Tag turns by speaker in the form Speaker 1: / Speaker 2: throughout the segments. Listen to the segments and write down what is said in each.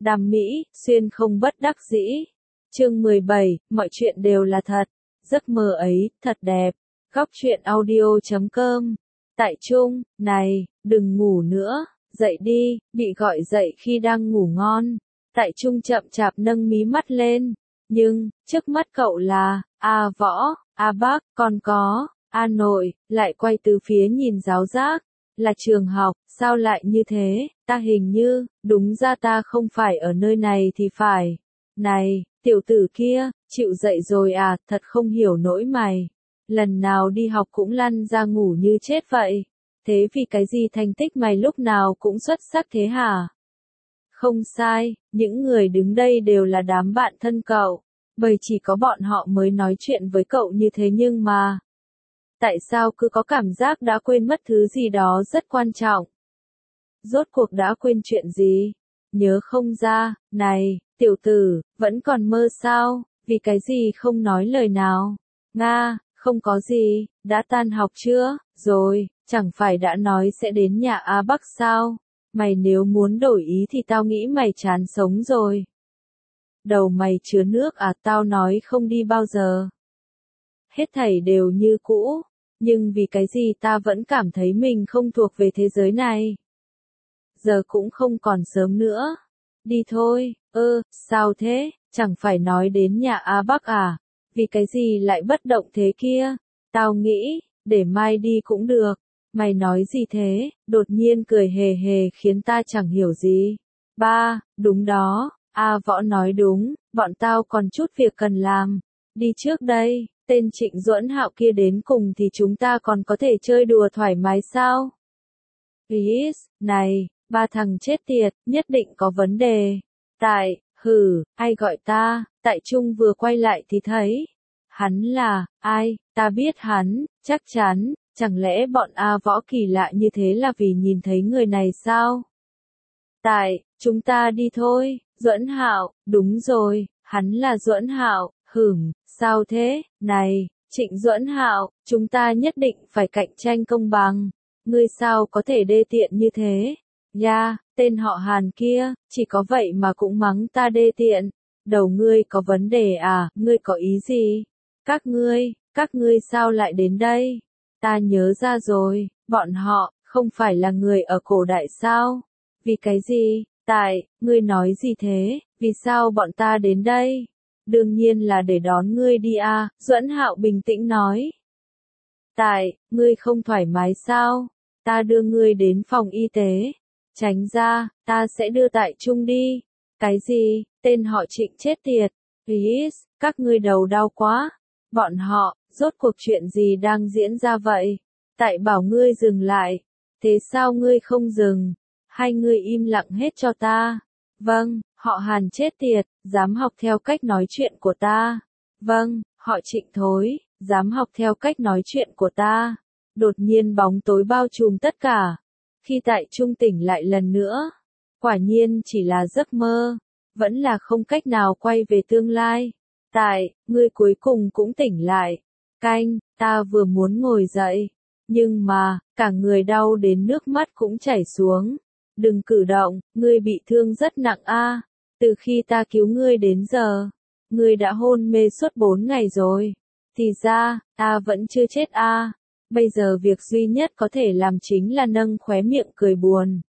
Speaker 1: Đàm Mỹ, xuyên không bất đắc dĩ. Chương 17, mọi chuyện đều là thật. Giấc mơ ấy, thật đẹp. Góc truyện audio.com. Tại Trung, này, đừng ngủ nữa, dậy đi, bị gọi dậy khi đang ngủ ngon. Tại Trung chậm chạp nâng mí mắt lên. Nhưng, trước mắt cậu là, A Võ, A Bác, còn có, A Nội, lại quay từ phía nhìn giáo giác. Là trường học, sao lại như thế, ta hình như, đúng ra ta không phải ở nơi này thì phải. Này, tiểu tử kia, chịu dậy rồi à, thật không hiểu nỗi mày. Lần nào đi học cũng lăn ra ngủ như chết vậy. Thế vì cái gì thành tích mày lúc nào cũng xuất sắc thế hả? Không sai, những người đứng đây đều là đám bạn thân cậu. Bởi chỉ có bọn họ mới nói chuyện với cậu như thế nhưng mà. Tại sao cứ có cảm giác đã quên mất thứ gì đó rất quan trọng? Rốt cuộc đã quên chuyện gì? Nhớ không ra, này, tiểu tử, vẫn còn mơ sao? Vì cái gì không nói lời nào? Nga, không có gì, đã tan học chưa? Rồi, chẳng phải đã nói sẽ đến nhà A Bắc sao? Mày nếu muốn đổi ý thì tao nghĩ mày chán sống rồi. Đầu mày chứa nước à, tao nói không đi bao giờ. Hết thảy đều như cũ. Nhưng vì cái gì ta vẫn cảm thấy mình không thuộc về thế giới này. Giờ cũng không còn sớm nữa. Đi thôi, sao thế, chẳng phải nói đến nhà A Bắc à, vì cái gì lại bất động thế kia, tao nghĩ, để mai đi cũng được. Mày nói gì thế, đột nhiên cười hề hề khiến ta chẳng hiểu gì. Ba, đúng đó, A Võ nói đúng, bọn tao còn chút việc cần làm. Đi trước đây. Tên Trịnh Duẫn Hạo kia đến cùng thì chúng ta còn có thể chơi đùa thoải mái sao? Please, này, ba thằng chết tiệt, nhất định có vấn đề. Ai gọi ta, Tại Trung vừa quay lại thì thấy. Hắn là, ai, ta biết hắn, chắc chắn, chẳng lẽ bọn A Võ kỳ lạ như thế là vì nhìn thấy người này sao? Chúng ta đi thôi, Duẫn Hạo, đúng rồi, hắn là Duẫn Hạo. Sao thế, này, Trịnh Duẫn Hạo, chúng ta nhất định phải cạnh tranh công bằng. Ngươi sao có thể đê tiện như thế? Tên họ Hàn kia, chỉ có vậy mà cũng mắng ta đê tiện. Đầu ngươi có vấn đề à, ngươi có ý gì? Các ngươi sao lại đến đây? Ta nhớ ra rồi, bọn họ, không phải là người ở cổ đại sao? Vì cái gì? Ngươi nói gì thế, vì sao bọn ta đến đây? Đương nhiên là để đón ngươi đi à, Duẫn Hạo bình tĩnh nói. Ngươi không thoải mái sao? Ta đưa ngươi đến phòng y tế. Tránh ra, ta sẽ đưa Tại Trung đi. Cái gì, tên họ Trịnh chết tiệt. Please, các ngươi đầu đau quá. Bọn họ, rốt cuộc chuyện gì đang diễn ra vậy? Tại bảo ngươi dừng lại. Thế sao ngươi không dừng? Hai ngươi im lặng hết cho ta. Vâng, họ Hàn chết tiệt, dám học theo cách nói chuyện của ta. Vâng, họ Trịnh thối, dám học theo cách nói chuyện của ta. Đột nhiên bóng tối bao trùm tất cả. Khi Tại Trung tỉnh lại lần nữa, quả nhiên chỉ là giấc mơ, vẫn là không cách nào quay về tương lai. Ngươi cuối cùng cũng tỉnh lại. Ta vừa muốn ngồi dậy, nhưng mà, cả người đau đến nước mắt cũng chảy xuống. Đừng cử động, ngươi bị thương rất nặng a. Từ khi ta cứu ngươi đến giờ, ngươi đã hôn mê suốt 4 ngày rồi. Thì ra, ta vẫn chưa chết a. Bây giờ việc duy nhất có thể làm chính là nâng khóe miệng cười buồn.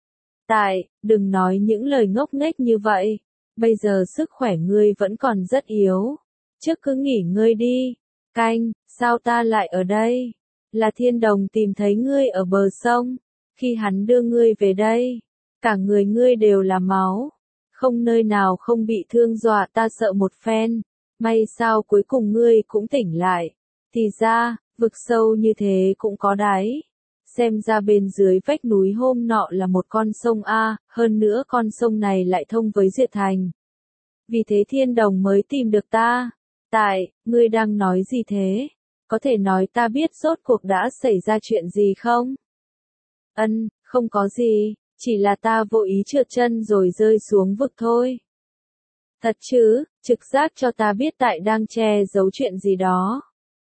Speaker 1: Đừng nói những lời ngốc nghếch như vậy. Bây giờ sức khỏe ngươi vẫn còn rất yếu. Trước cứ nghỉ ngơi đi. Sao ta lại ở đây? Là Thiên Đồng tìm thấy ngươi ở bờ sông. Khi hắn đưa ngươi về đây, cả người ngươi đều là máu. Không nơi nào không bị thương dọa ta sợ một phen. May sao cuối cùng ngươi cũng tỉnh lại. Thì ra, vực sâu như thế cũng có đáy. Xem ra bên dưới vách núi hôm nọ là một con sông A, hơn nữa con sông này lại thông với Diệt Thành. Vì thế Thiên Đồng mới tìm được ta. Ngươi đang nói gì thế? Có thể nói ta biết rốt cuộc đã xảy ra chuyện gì không? Không có gì, chỉ là ta vô ý trượt chân rồi rơi xuống vực thôi. Thật chứ, trực giác cho ta biết Tại đang che giấu chuyện gì đó.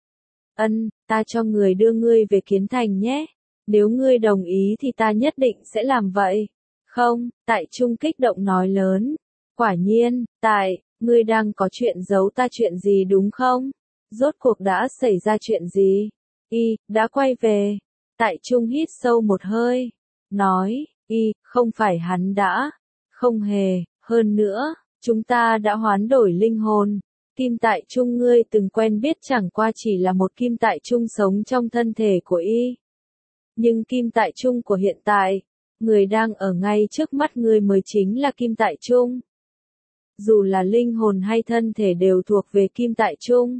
Speaker 1: Ta cho người đưa ngươi về Kiến Thành nhé. Nếu ngươi đồng ý thì ta nhất định sẽ làm vậy. Không, Tại Trung kích động nói lớn, Quả nhiên, ngươi đang có chuyện giấu ta chuyện gì đúng không? Rốt cuộc đã xảy ra chuyện gì? Đã quay về. Tại Trung hít sâu một hơi. Nói, không phải hắn đã. Không hề, hơn nữa, chúng ta đã hoán đổi linh hồn. Kim Tại Trung ngươi từng quen biết chẳng qua chỉ là một Kim Tại Trung sống trong thân thể của Nhưng Kim Tại Trung của hiện tại, người đang ở ngay trước mắt ngươi mới chính là Kim Tại Trung. Dù là linh hồn hay thân thể đều thuộc về Kim Tại Trung.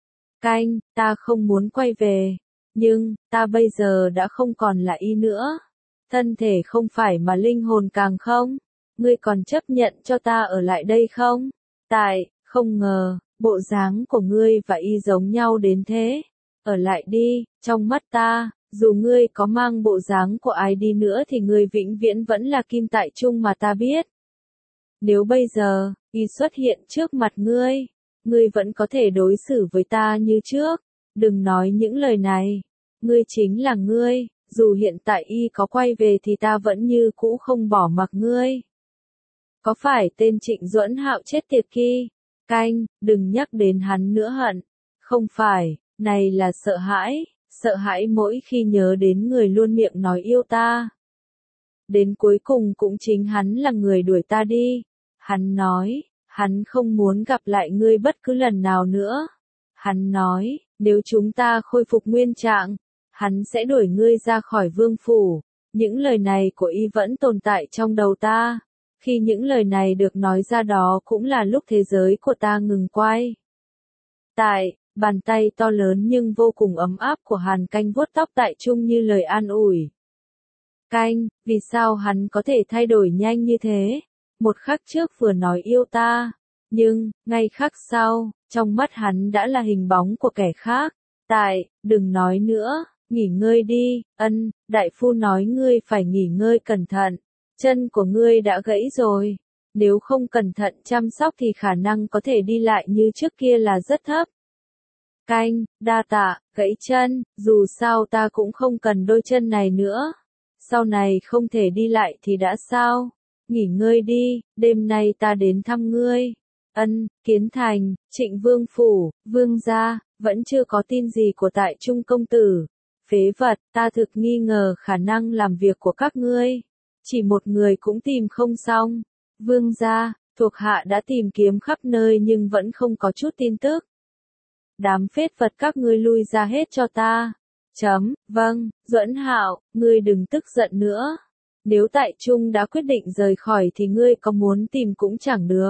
Speaker 1: Ta không muốn quay về, nhưng, ta bây giờ đã không còn là nữa. Thân thể không phải mà linh hồn càng không. Ngươi còn chấp nhận cho ta ở lại đây không? Không ngờ, bộ dáng của ngươi và giống nhau đến thế. Ở lại đi, trong mắt ta, dù ngươi có mang bộ dáng của ai đi nữa thì ngươi vĩnh viễn vẫn là Kim Tại Trung mà ta biết. Nếu bây giờ, xuất hiện trước mặt ngươi vẫn có thể đối xử với ta như trước. Đừng nói những lời này. Ngươi chính là ngươi, dù hiện tại có quay về thì ta vẫn như cũ không bỏ mặc ngươi. Có phải tên Trịnh Duẫn Hạo chết tiệt kia? Đừng nhắc đến hắn nữa hận. Không phải, này là sợ hãi mỗi khi nhớ đến người luôn miệng nói yêu ta. Đến cuối cùng cũng chính hắn là người đuổi ta đi. Hắn nói, hắn không muốn gặp lại ngươi bất cứ lần nào nữa. Hắn nói, nếu chúng ta khôi phục nguyên trạng, hắn sẽ đuổi ngươi ra khỏi vương phủ. Những lời này của vẫn tồn tại trong đầu ta. Khi những lời này được nói ra đó cũng là lúc thế giới của ta ngừng quay. Bàn tay to lớn nhưng vô cùng ấm áp của Hàn Canh vuốt tóc Tại Trung như lời an ủi. Vì sao hắn có thể thay đổi nhanh như thế? Một khắc trước vừa nói yêu ta, nhưng, ngay khắc sau, trong mắt hắn đã là hình bóng của kẻ khác. Đừng nói nữa, nghỉ ngơi đi, đại phu nói ngươi phải nghỉ ngơi cẩn thận. Chân của ngươi đã gãy rồi. Nếu không cẩn thận chăm sóc thì khả năng có thể đi lại như trước kia là rất thấp. Đa tạ, gãy chân, dù sao ta cũng không cần đôi chân này nữa. Sau này không thể đi lại thì đã sao? Nghỉ ngơi đi, đêm nay ta đến thăm ngươi. Kiến Thành, Trịnh Vương Phủ, Vương gia, vẫn chưa có tin gì của Tại Trung công tử. Phế vật, ta thực nghi ngờ khả năng làm việc của các ngươi. Chỉ một người cũng tìm không xong. Vương gia, thuộc hạ đã tìm kiếm khắp nơi nhưng vẫn không có chút tin tức. Đám phết vật các ngươi lui ra hết cho ta. Vâng, Duẫn Hạo, ngươi đừng tức giận nữa. Nếu Tại Trung đã quyết định rời khỏi thì ngươi có muốn tìm cũng chẳng được.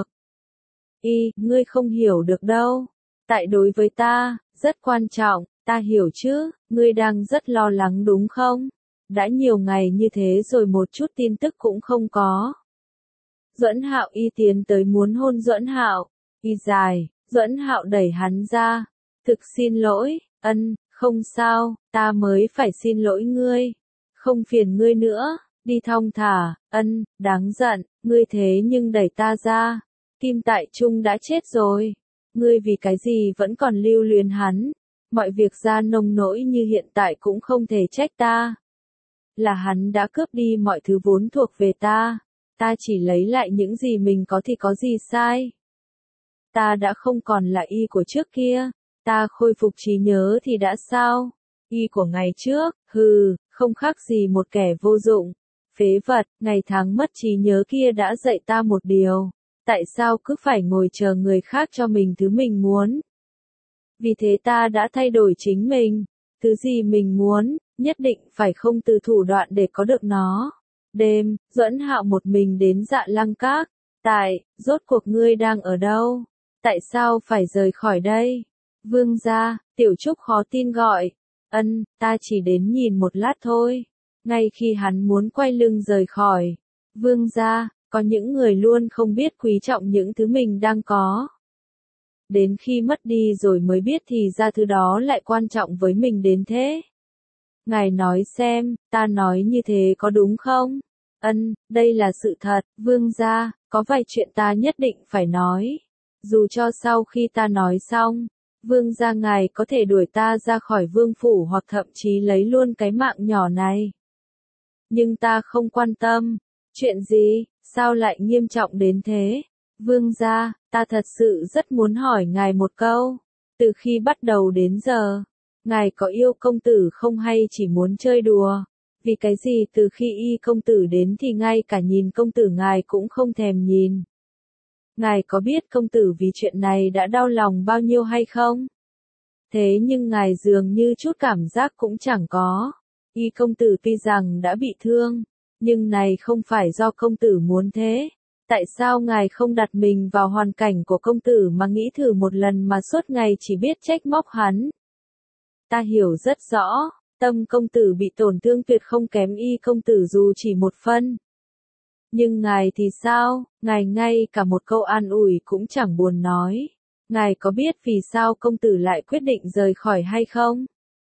Speaker 1: Ngươi không hiểu được đâu. Đối với ta, rất quan trọng, ta hiểu chứ, ngươi đang rất lo lắng đúng không? Đã nhiều ngày như thế rồi một chút tin tức cũng không có. Duẫn Hạo tiến tới muốn hôn Duẫn Hạo. Dài, Duẫn Hạo đẩy hắn ra. Thực xin lỗi, không sao, ta mới phải xin lỗi ngươi. Không phiền ngươi nữa, đi thong thả, đáng giận, ngươi thế nhưng đẩy ta ra. Kim Tại Trung đã chết rồi. Ngươi vì cái gì vẫn còn lưu luyến hắn? Mọi việc ra nông nỗi như hiện tại cũng không thể trách ta. Là hắn đã cướp đi mọi thứ vốn thuộc về ta. Ta chỉ lấy lại những gì mình có thì có gì sai. Ta đã không còn là của trước kia. Ta khôi phục trí nhớ thì đã sao? Của ngày trước, không khác gì một kẻ vô dụng. Phế vật, ngày tháng mất trí nhớ kia đã dạy ta một điều. Tại sao cứ phải ngồi chờ người khác cho mình thứ mình muốn? Vì thế ta đã thay đổi chính mình. Thứ gì mình muốn, nhất định phải không từ thủ đoạn để có được nó. Đêm, Duẫn Hạo một mình đến Dạ Lăng Các. Rốt cuộc ngươi đang ở đâu? Tại sao phải rời khỏi đây? Vương gia, Tiểu Trúc khó tin gọi. Ta chỉ đến nhìn một lát thôi. Ngay khi hắn muốn quay lưng rời khỏi. Vương gia, có những người luôn không biết quý trọng những thứ mình đang có. Đến khi mất đi rồi mới biết thì ra thứ đó lại quan trọng với mình đến thế. Ngài nói xem, ta nói như thế có đúng không? Đây là sự thật, vương gia, có vài chuyện ta nhất định phải nói. Dù cho sau khi ta nói xong, vương gia ngài có thể đuổi ta ra khỏi vương phủ hoặc thậm chí lấy luôn cái mạng nhỏ này. Nhưng ta không quan tâm. Chuyện gì, sao lại nghiêm trọng đến thế? Vương gia, ta thật sự rất muốn hỏi ngài một câu. Từ khi bắt đầu đến giờ, ngài có yêu công tử không hay chỉ muốn chơi đùa? Vì cái gì từ khi y công tử đến thì ngay cả nhìn công tử ngài cũng không thèm nhìn? Ngài có biết công tử vì chuyện này đã đau lòng bao nhiêu hay không? Thế nhưng ngài dường như chút cảm giác cũng chẳng có. Y công tử tuy rằng đã bị thương, nhưng này không phải do công tử muốn thế. Tại sao ngài không đặt mình vào hoàn cảnh của công tử mà nghĩ thử một lần mà suốt ngày chỉ biết trách móc hắn? Ta hiểu rất rõ, tâm công tử bị tổn thương tuyệt không kém y công tử dù chỉ một phân. Nhưng ngài thì sao, ngài ngay cả một câu an ủi cũng chẳng buồn nói. Ngài có biết vì sao công tử lại quyết định rời khỏi hay không?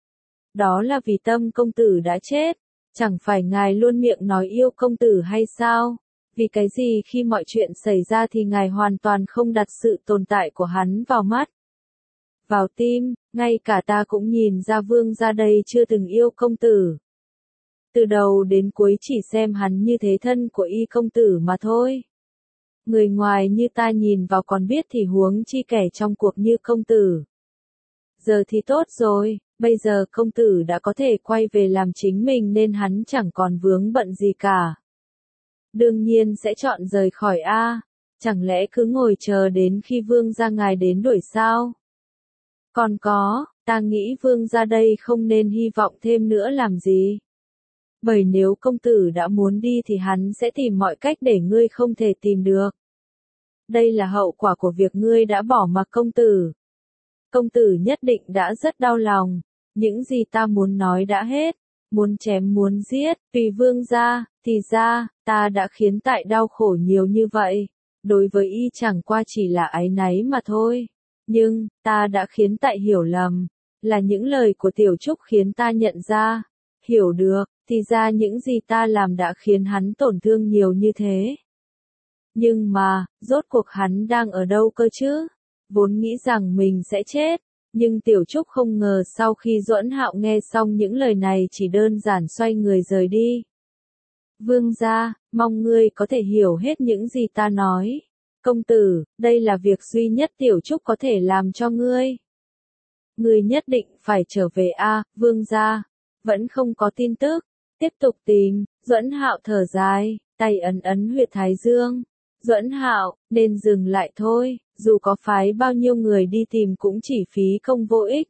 Speaker 1: Đó là vì tâm công tử đã chết. Chẳng phải ngài luôn miệng nói yêu công tử hay sao? Vì cái gì khi mọi chuyện xảy ra thì ngài hoàn toàn không đặt sự tồn tại của hắn vào mắt, vào tim? Ngay cả ta cũng nhìn ra vương gia đây chưa từng yêu công tử. Từ đầu đến cuối chỉ xem hắn như thế thân của y công tử mà thôi. Người ngoài như ta nhìn vào còn biết thì huống chi kẻ trong cuộc như công tử. Giờ thì tốt rồi, bây giờ công tử đã có thể quay về làm chính mình nên hắn chẳng còn vướng bận gì cả. Đương nhiên sẽ chọn rời khỏi a. Chẳng lẽ cứ ngồi chờ đến khi vương gia ngài đến đuổi sao? Còn có, ta nghĩ vương gia đây không nên hy vọng thêm nữa làm gì. Bởi nếu công tử đã muốn đi thì hắn sẽ tìm mọi cách để ngươi không thể tìm được. Đây là hậu quả của việc ngươi đã bỏ mặc công tử. Công tử nhất định đã rất đau lòng. Những gì ta muốn nói đã hết. Muốn chém muốn giết, tùy vương gia, thì ra, ta đã khiến tại đau khổ nhiều như vậy. Đối với y chẳng qua chỉ là áy náy mà thôi. Nhưng, ta đã khiến tại hiểu lầm. Là những lời của Tiểu Trúc khiến ta nhận ra. Hiểu được, thì ra những gì ta làm đã khiến hắn tổn thương nhiều như thế. Nhưng mà, rốt cuộc hắn đang ở đâu cơ chứ? Vốn nghĩ rằng mình sẽ chết. Nhưng Tiểu Trúc không ngờ sau khi Duẫn Hạo nghe xong những lời này chỉ đơn giản xoay người rời đi. Vương gia, mong ngươi có thể hiểu hết những gì ta nói. Công tử, đây là việc duy nhất Tiểu Trúc có thể làm cho ngươi. Ngươi nhất định phải trở về a, vương gia. Vẫn không có tin tức. Tiếp tục tìm, Duẫn Hạo thở dài, tay ấn ấn huyệt thái dương. Duẫn Hạo, nên dừng lại thôi, dù có phái bao nhiêu người đi tìm cũng chỉ phí công vô ích.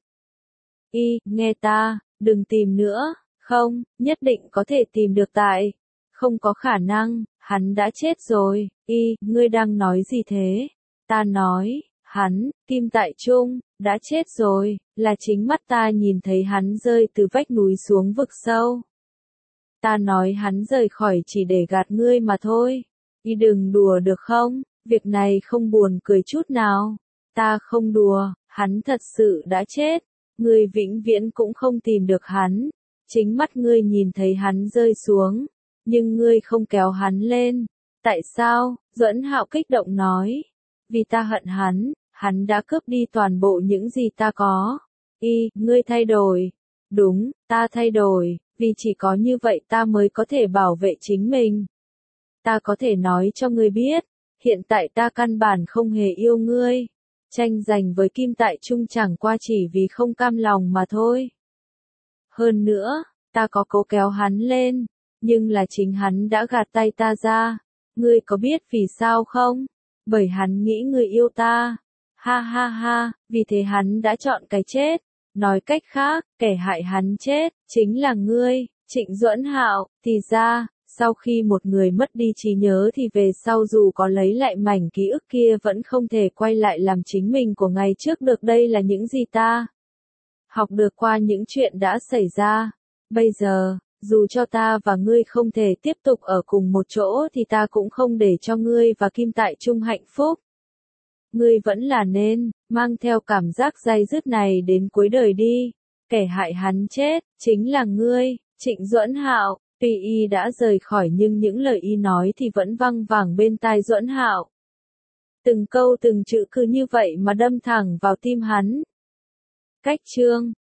Speaker 1: Nghe ta, đừng tìm nữa, không, nhất định có thể tìm được tại. Không có khả năng, hắn đã chết rồi. Ngươi đang nói gì thế? Ta nói, hắn, Kim Tại Trung, đã chết rồi, là chính mắt ta nhìn thấy hắn rơi từ vách núi xuống vực sâu. Ta nói hắn rời khỏi chỉ để gạt ngươi mà thôi. Đừng đùa được không, việc này không buồn cười chút nào. Ta không đùa, hắn thật sự đã chết. Ngươi vĩnh viễn cũng không tìm được hắn. Chính mắt ngươi nhìn thấy hắn rơi xuống, nhưng ngươi không kéo hắn lên. Tại sao? Duẫn Hạo kích động nói. Vì ta hận hắn đã cướp đi toàn bộ những gì ta có. Ngươi thay đổi. Đúng, ta thay đổi, vì chỉ có như vậy ta mới có thể bảo vệ chính mình. Ta có thể nói cho ngươi biết, hiện tại ta căn bản không hề yêu ngươi. Tranh giành với Kim Tại Trung chẳng qua chỉ vì không cam lòng mà thôi. Hơn nữa, ta có cố kéo hắn lên, nhưng là chính hắn đã gạt tay ta ra. Ngươi có biết vì sao không? Bởi hắn nghĩ ngươi yêu ta. Ha ha ha, vì thế hắn đã chọn cái chết. Nói cách khác, kẻ hại hắn chết, chính là ngươi, Trịnh Duẫn Hạo. Thì ra, sau khi một người mất đi trí nhớ thì về sau dù có lấy lại mảnh ký ức kia vẫn không thể quay lại làm chính mình của ngày trước được. Đây là những gì ta học được qua những chuyện đã xảy ra. Bây giờ, dù cho ta và ngươi không thể tiếp tục ở cùng một chỗ thì ta cũng không để cho ngươi và Kim Tại Trung hạnh phúc. Ngươi vẫn là nên mang theo cảm giác day dứt này đến cuối đời đi. Kẻ hại hắn chết, chính là ngươi, Trịnh Duẫn Hạo. Tuy y đã rời khỏi nhưng những lời y nói thì vẫn văng vẳng bên tai Duẫn Hạo. Từng câu từng chữ cứ như vậy mà đâm thẳng vào tim hắn. Cách chương